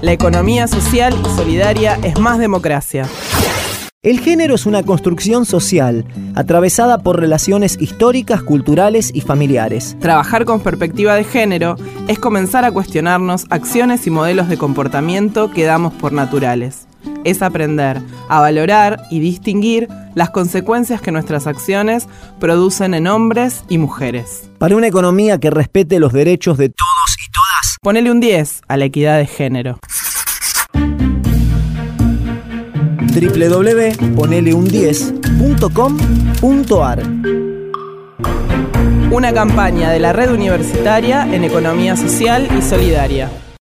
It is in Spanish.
La economía social y solidaria es más democracia. El género es una construcción social, atravesada por relaciones históricas, culturales y familiares. Trabajar con perspectiva de género es comenzar a cuestionarnos acciones y modelos de comportamiento que damos por naturales. Es aprender a valorar y distinguir las consecuencias que nuestras acciones producen en hombres y mujeres. Para una economía que respete los derechos de todos y todas, ponele un 10 a la equidad de género. www.poneleun10.com.ar. Una campaña de la Red Universitaria en Economía Social y Solidaria.